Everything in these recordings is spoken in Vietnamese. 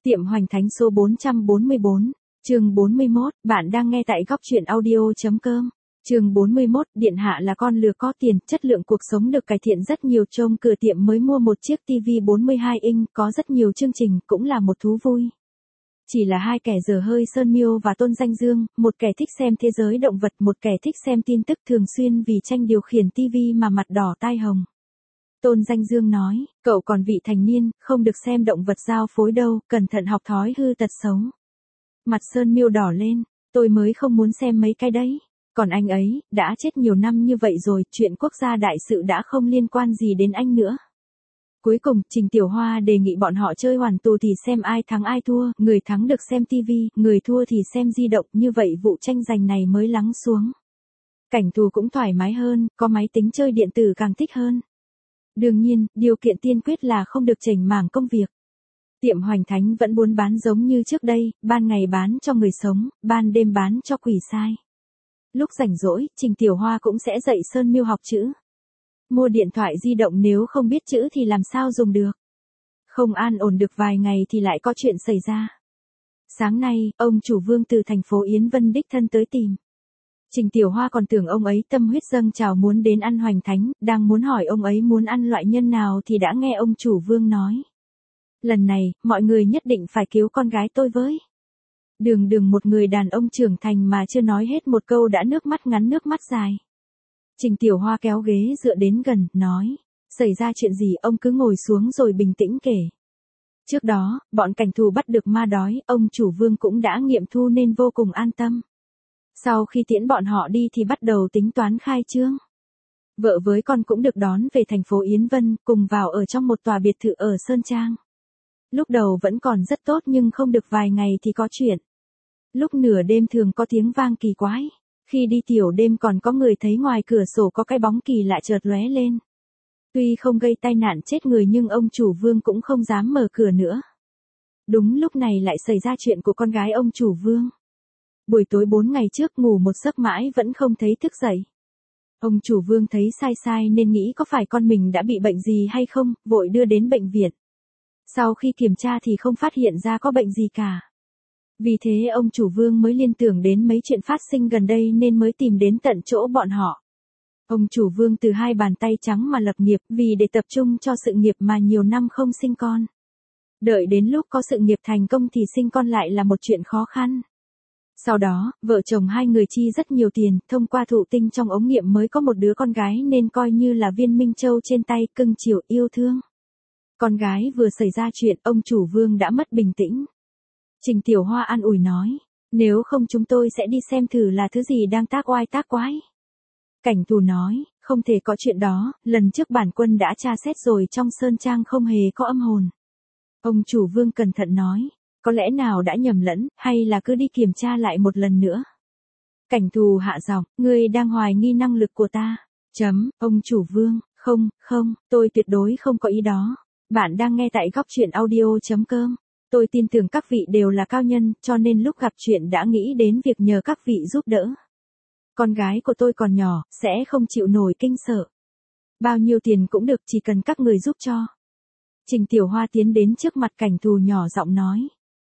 Tiệm Hoành Thánh số 444, chương 41, bạn đang nghe tại góc truyện audio.com. Chương 41, điện hạ là con lừa có tiền, chất lượng cuộc sống được cải thiện rất nhiều. Trông cửa tiệm mới mua một chiếc TV 42 inch, có rất nhiều chương trình, cũng là một thú vui. Chỉ là hai kẻ dở hơi Sơn Miêu và Tôn Danh Dương, một kẻ thích xem thế giới động vật, một kẻ thích xem tin tức, thường xuyên vì tranh điều khiển TV mà mặt đỏ tai hồng. Tôn Danh Dương nói, cậu còn vị thành niên, không được xem động vật giao phối đâu, cẩn thận học thói hư tật xấu. Mặt Sơn Miêu đỏ lên, tôi mới không muốn xem mấy cái đấy. Còn anh ấy, đã chết nhiều năm như vậy rồi, chuyện quốc gia đại sự đã không liên quan gì đến anh nữa. Cuối cùng, Trình Tiểu Hoa đề nghị bọn họ chơi hoàn tù thì xem ai thắng ai thua, người thắng được xem TV, người thua thì xem di động, như vậy vụ tranh giành này mới lắng xuống. Cảnh thù cũng thoải mái hơn, có máy tính chơi điện tử càng thích hơn. Đương nhiên, điều kiện tiên quyết là không được chểnh mảng công việc. Tiệm Hoành Thánh vẫn buôn bán giống như trước đây, ban ngày bán cho người sống, ban đêm bán cho quỷ sai. Lúc rảnh rỗi, Trình Tiểu Hoa cũng sẽ dạy Sơn Miêu học chữ. Mua điện thoại di động nếu không biết chữ thì làm sao dùng được. Không an ổn được vài ngày thì lại có chuyện xảy ra. Sáng nay, ông chủ Vương từ thành phố Yến Vân đích thân tới tìm. Trình Tiểu Hoa còn tưởng ông ấy tâm huyết dâng trào muốn đến ăn Hoành Thánh, đang muốn hỏi ông ấy muốn ăn loại nhân nào thì đã nghe ông chủ Vương nói. Lần này, mọi người nhất định phải cứu con gái tôi với. Đường một người đàn ông trưởng thành mà chưa nói hết một câu đã nước mắt ngắn nước mắt dài. Trình Tiểu Hoa kéo ghế dựa đến gần, nói. Xảy ra chuyện gì ông cứ ngồi xuống rồi bình tĩnh kể. Trước đó, bọn cảnh thù bắt được ma đói, ông chủ Vương cũng đã nghiệm thu nên vô cùng an tâm. Sau khi tiễn bọn họ đi thì bắt đầu tính toán khai trương. Vợ với con cũng được đón về thành phố Yến Vân, cùng vào ở trong một tòa biệt thự ở Sơn Trang. Lúc đầu vẫn còn rất tốt nhưng không được vài ngày thì có chuyện. Lúc nửa đêm thường có tiếng vang kỳ quái. Khi đi tiểu đêm còn có người thấy ngoài cửa sổ có cái bóng kỳ lạ chợt lóe lên. Tuy không gây tai nạn chết người nhưng ông chủ Vương cũng không dám mở cửa nữa. Đúng lúc này lại xảy ra chuyện của con gái ông chủ Vương. Buổi tối 4 ngày trước ngủ một giấc mãi vẫn không thấy thức dậy. Ông chủ Vương thấy sai nên nghĩ có phải con mình đã bị bệnh gì hay không, vội đưa đến bệnh viện. Sau khi kiểm tra thì không phát hiện ra có bệnh gì cả. Vì thế ông chủ Vương mới liên tưởng đến mấy chuyện phát sinh gần đây nên mới tìm đến tận chỗ bọn họ. Ông chủ Vương từ hai bàn tay trắng mà lập nghiệp vì để tập trung cho sự nghiệp mà nhiều năm không sinh con. Đợi đến lúc có sự nghiệp thành công thì sinh con lại là một chuyện khó khăn. Sau đó, vợ chồng hai người chi rất nhiều tiền, thông qua thụ tinh trong ống nghiệm mới có một đứa con gái nên coi như là viên minh châu trên tay, cưng chiều yêu thương. Con gái vừa xảy ra chuyện, ông chủ Vương đã mất bình tĩnh. Trình Tiểu Hoa an ủi nói, nếu không chúng tôi sẽ đi xem thử là thứ gì đang tác oai tác quái. Cảnh thù nói, không thể có chuyện đó, lần trước bản quân đã tra xét rồi, trong Sơn Trang không hề có âm hồn. Ông chủ Vương cẩn thận nói, có lẽ nào đã nhầm lẫn, hay là cứ đi kiểm tra lại một lần nữa. Cảnh thù hạ giọng, ngươi đang hoài nghi năng lực của ta. Ông chủ Vương, không, tôi tuyệt đối không có ý đó. Bạn đang nghe tại góc truyện audio.com. Tôi tin tưởng các vị đều là cao nhân, cho nên lúc gặp chuyện đã nghĩ đến việc nhờ các vị giúp đỡ. Con gái của tôi còn nhỏ, sẽ không chịu nổi kinh sợ. Bao nhiêu tiền cũng được, chỉ cần các người giúp cho. Trình Tiểu Hoa tiến đến trước mặt cảnh thù nhỏ giọng nói.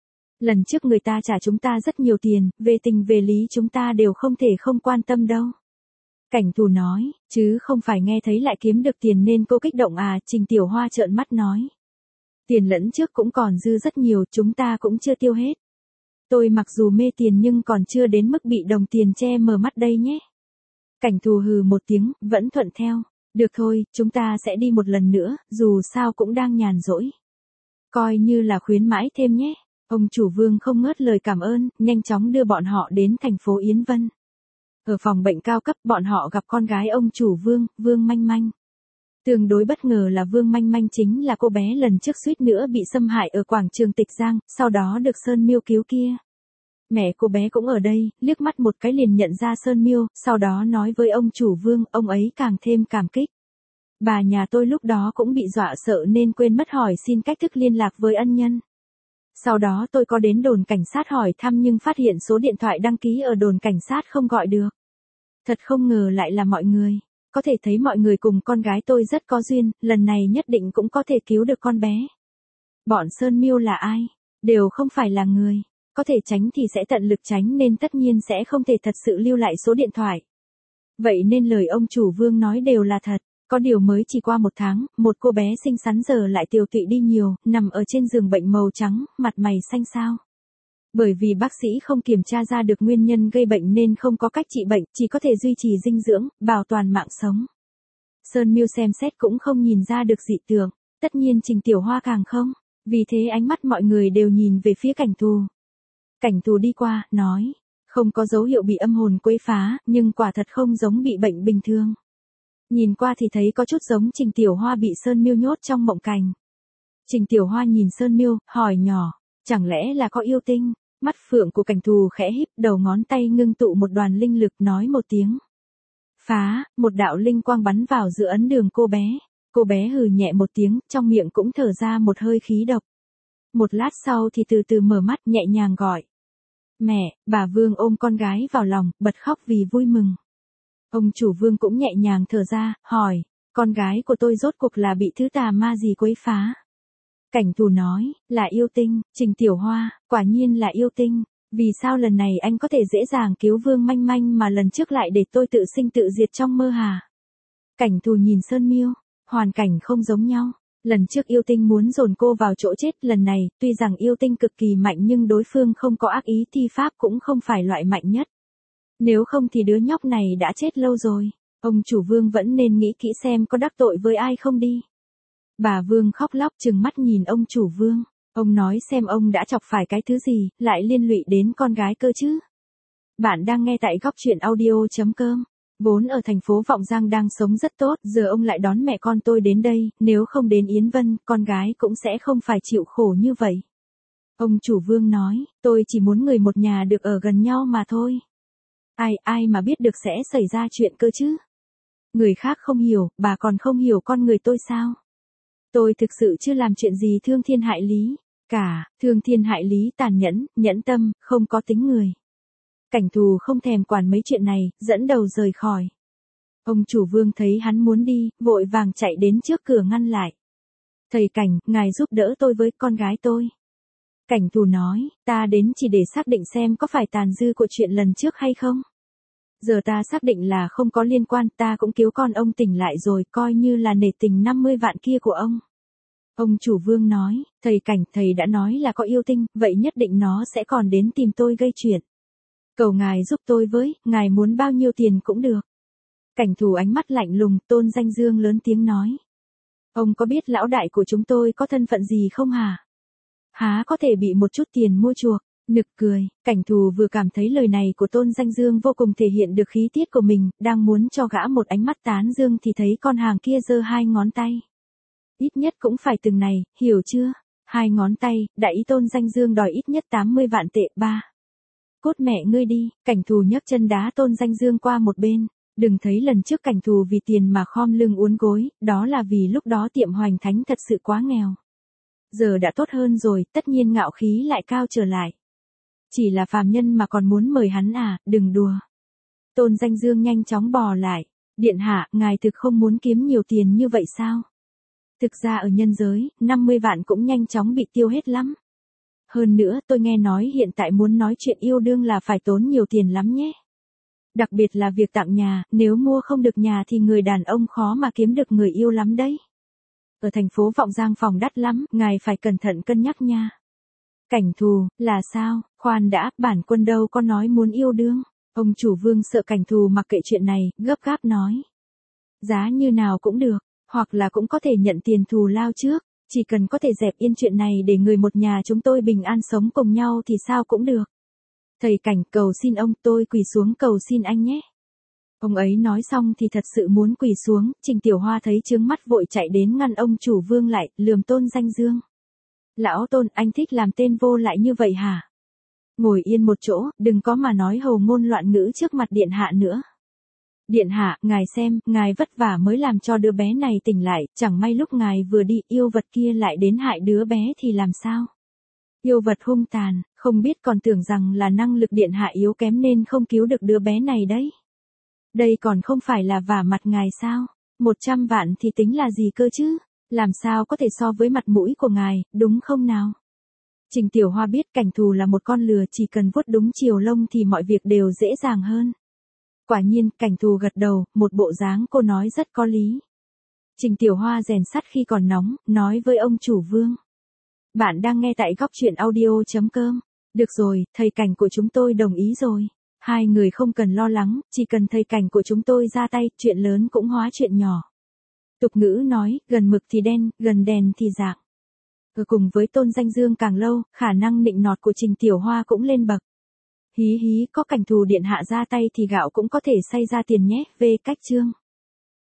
Lần trước người ta trả chúng ta rất nhiều tiền, về tình về lý chúng ta đều không thể không quan tâm đâu. Cảnh thù nói, chứ không phải nghe thấy lại kiếm được tiền nên cô kích động à. Trình Tiểu Hoa trợn mắt nói. Tiền lẫn trước cũng còn dư rất nhiều, chúng ta cũng chưa tiêu hết. Tôi mặc dù mê tiền nhưng còn chưa đến mức bị đồng tiền che mờ mắt đây nhé. Cảnh thù hừ một tiếng, vẫn thuận theo. Được thôi, chúng ta sẽ đi một lần nữa, dù sao cũng đang nhàn rỗi. Coi như là khuyến mãi thêm nhé. Ông chủ Vương không ngớt lời cảm ơn, nhanh chóng đưa bọn họ đến thành phố Yến Vân. Ở phòng bệnh cao cấp bọn họ gặp con gái ông chủ Vương, Vương Manh Manh. Tương đối bất ngờ là Vương Manh Manh chính là cô bé lần trước suýt nữa bị xâm hại ở quảng trường Tịch Giang, sau đó được Sơn Miêu cứu kia. Mẹ cô bé cũng ở đây, liếc mắt một cái liền nhận ra Sơn Miêu, sau đó nói với ông chủ Vương, ông ấy càng thêm cảm kích. Bà nhà tôi lúc đó cũng bị dọa sợ nên quên mất hỏi xin cách thức liên lạc với ân nhân. Sau đó tôi có đến đồn cảnh sát hỏi thăm nhưng phát hiện số điện thoại đăng ký ở đồn cảnh sát không gọi được. Thật không ngờ lại là mọi người. Có thể thấy mọi người cùng con gái tôi rất có duyên, lần này nhất định cũng có thể cứu được con bé. Bọn Sơn Miêu là ai? đều không phải là người. Có thể tránh thì sẽ tận lực tránh nên tất nhiên sẽ không thể thật sự lưu lại số điện thoại. Vậy nên lời ông chủ Vương nói đều là thật. Có điều mới chỉ qua 1 tháng, một cô bé xinh xắn giờ lại tiều tụy đi nhiều, nằm ở trên giường bệnh màu trắng, mặt mày xanh xao. Bởi vì bác sĩ không kiểm tra ra được nguyên nhân gây bệnh nên không có cách trị bệnh, chỉ có thể duy trì dinh dưỡng, bảo toàn mạng sống. Sơn Miêu xem xét cũng không nhìn ra được dị tượng, tất nhiên Trình Tiểu Hoa càng không, vì thế ánh mắt mọi người đều nhìn về phía Cảnh Thù. Cảnh Thù đi qua, nói, không có dấu hiệu bị âm hồn quấy phá, nhưng quả thật không giống bị bệnh bình thường. Nhìn qua thì thấy có chút giống Trình Tiểu Hoa bị Sơn Miêu nhốt trong mộng cảnh. Trình Tiểu Hoa nhìn Sơn Miêu, hỏi nhỏ, chẳng lẽ là có yêu tinh? Mắt phượng của Cảnh Thù khẽ híp, đầu ngón tay ngưng tụ một đoàn linh lực, nói một tiếng. Phá, một đạo linh quang bắn vào giữa ấn đường cô bé. Cô bé hừ nhẹ một tiếng, trong miệng cũng thở ra một hơi khí độc. Một lát sau thì từ từ mở mắt, nhẹ nhàng gọi. Mẹ, bà Vương ôm con gái vào lòng, bật khóc vì vui mừng. Ông chủ Vương cũng nhẹ nhàng thở ra, hỏi, con gái của tôi rốt cuộc là bị thứ tà ma gì quấy phá? Cảnh Thù nói, là yêu tinh. Trình Tiểu Hoa, quả nhiên là yêu tinh. Vì sao lần này anh có thể dễ dàng cứu Vương Manh Manh mà lần trước lại để tôi tự sinh tự diệt trong mơ hả? Cảnh Thù nhìn Sơn Miêu, hoàn cảnh không giống nhau. Lần trước yêu tinh muốn dồn cô vào chỗ chết, lần này, tuy rằng yêu tinh cực kỳ mạnh nhưng đối phương không có ác ý, thi pháp cũng không phải loại mạnh nhất. Nếu không thì đứa nhóc này đã chết lâu rồi. Ông chủ Vương vẫn nên nghĩ kỹ xem có đắc tội với ai không đi. Bà Vương khóc lóc trừng mắt nhìn ông chủ Vương. Ông nói xem ông đã chọc phải cái thứ gì, lại liên lụy đến con gái cơ chứ. Bạn đang nghe tại góc truyện audio.com. Vốn ở thành phố Vọng Giang đang sống rất tốt, giờ ông lại đón mẹ con tôi đến đây, nếu không đến Yến Vân, con gái cũng sẽ không phải chịu khổ như vậy. Ông chủ Vương nói, tôi chỉ muốn người một nhà được ở gần nhau mà thôi. Ai mà biết được sẽ xảy ra chuyện cơ chứ. Người khác không hiểu, bà còn không hiểu con người tôi sao? Tôi thực sự chưa làm chuyện gì thương thiên hại lý. Cả, thương thiên hại lý, tàn nhẫn, nhẫn tâm, không có tính người. Cảnh Thù không thèm quản mấy chuyện này, dẫn đầu rời khỏi. Ông chủ Vương thấy hắn muốn đi, vội vàng chạy đến trước cửa ngăn lại. Thầy Cảnh, ngài giúp đỡ tôi với con gái tôi. Cảnh Thù nói, ta đến chỉ để xác định xem có phải tàn dư của chuyện lần trước hay không. Giờ ta xác định là không có liên quan, ta cũng cứu con ông tỉnh lại rồi, coi như là nể tình 50 vạn kia của ông. Ông chủ Vương nói, thầy Cảnh, thầy đã nói là có yêu tinh, vậy nhất định nó sẽ còn đến tìm tôi gây chuyện. Cầu ngài giúp tôi với, ngài muốn bao nhiêu tiền cũng được. Cảnh Thù ánh mắt lạnh lùng, Tôn Danh Dương lớn tiếng nói. Ông có biết lão đại của chúng tôi có thân phận gì không hả? Há có thể bị một chút tiền mua chuộc. Nực cười, Cảnh Thù vừa cảm thấy lời này của Tôn Danh Dương vô cùng thể hiện được khí tiết của mình, đang muốn cho gã một ánh mắt tán dương thì thấy con hàng kia giơ 2 ngón tay. Ít nhất cũng phải từng này, hiểu chưa? 2 ngón tay, đại ý Tôn Danh Dương đòi ít nhất 80 vạn tệ. 3. Cốt mẹ ngươi đi. Cảnh Thù nhấc chân đá Tôn Danh Dương qua một bên. Đừng thấy lần trước Cảnh Thù vì tiền mà khom lưng uốn gối, đó là vì lúc đó tiệm Hoành Thánh thật sự quá nghèo. Giờ đã tốt hơn rồi, tất nhiên ngạo khí lại cao trở lại. Chỉ là phàm nhân mà còn muốn mời hắn à, đừng đùa. Tôn Danh Dương nhanh chóng bò lại. Điện hạ, ngài thực không muốn kiếm nhiều tiền như vậy sao? Thực ra ở nhân giới, 50 vạn cũng nhanh chóng bị tiêu hết lắm. Hơn nữa tôi nghe nói hiện tại muốn nói chuyện yêu đương là phải tốn nhiều tiền lắm nhé. Đặc biệt là việc tặng nhà, nếu mua không được nhà thì người đàn ông khó mà kiếm được người yêu lắm đấy. Ở thành phố Vọng Giang phòng đắt lắm, ngài phải cẩn thận cân nhắc nha. Cảnh Thù, là sao? Khoan đã, bản quân đâu có nói muốn yêu đương. Ông chủ Vương sợ Cảnh Thù mặc kệ chuyện này, gấp gáp nói. Giá như nào cũng được, hoặc là cũng có thể nhận tiền thù lao trước, chỉ cần có thể dẹp yên chuyện này để người một nhà chúng tôi bình an sống cùng nhau thì sao cũng được. Thầy Cảnh, cầu xin ông, tôi quỳ xuống cầu xin anh nhé. Ông ấy nói xong thì thật sự muốn quỳ xuống, Trình Tiểu Hoa thấy chướng mắt vội chạy đến ngăn ông chủ Vương lại, lườm Tôn Danh Dương. Lão Tôn, anh thích làm tên vô lại như vậy hả? Ngồi yên một chỗ, đừng có mà nói hầu ngôn loạn ngữ trước mặt điện hạ nữa. Điện hạ, ngài xem, ngài vất vả mới làm cho đứa bé này tỉnh lại, chẳng may lúc ngài vừa đi, yêu vật kia lại đến hại đứa bé thì làm sao? Yêu vật hung tàn, không biết còn tưởng rằng là năng lực điện hạ yếu kém nên không cứu được đứa bé này đấy. Đây còn không phải là vả mặt ngài sao? 100 vạn thì tính là gì cơ chứ? Làm sao có thể so với mặt mũi của ngài, đúng không nào? Trình Tiểu Hoa biết Cảnh Thù là một con lừa, chỉ cần vuốt đúng chiều lông thì mọi việc đều dễ dàng hơn. Quả nhiên, Cảnh Thù gật đầu, một bộ dáng cô nói rất có lý. Trình Tiểu Hoa rèn sắt khi còn nóng, nói với ông chủ Vương. Bạn đang nghe tại góc chuyện audio.com. Được rồi, thầy Cảnh của chúng tôi đồng ý rồi. Hai người không cần lo lắng, chỉ cần thầy Cảnh của chúng tôi ra tay, chuyện lớn cũng hóa chuyện nhỏ. Tục ngữ nói, gần mực thì đen, gần đèn thì rạng. Cùng với tôn danh dương càng lâu, khả năng nịnh nọt của Trình Tiểu Hoa cũng lên bậc. Hí hí, có Cảnh Thù điện hạ ra tay thì gạo cũng có thể xay ra tiền nhé, về cách chương.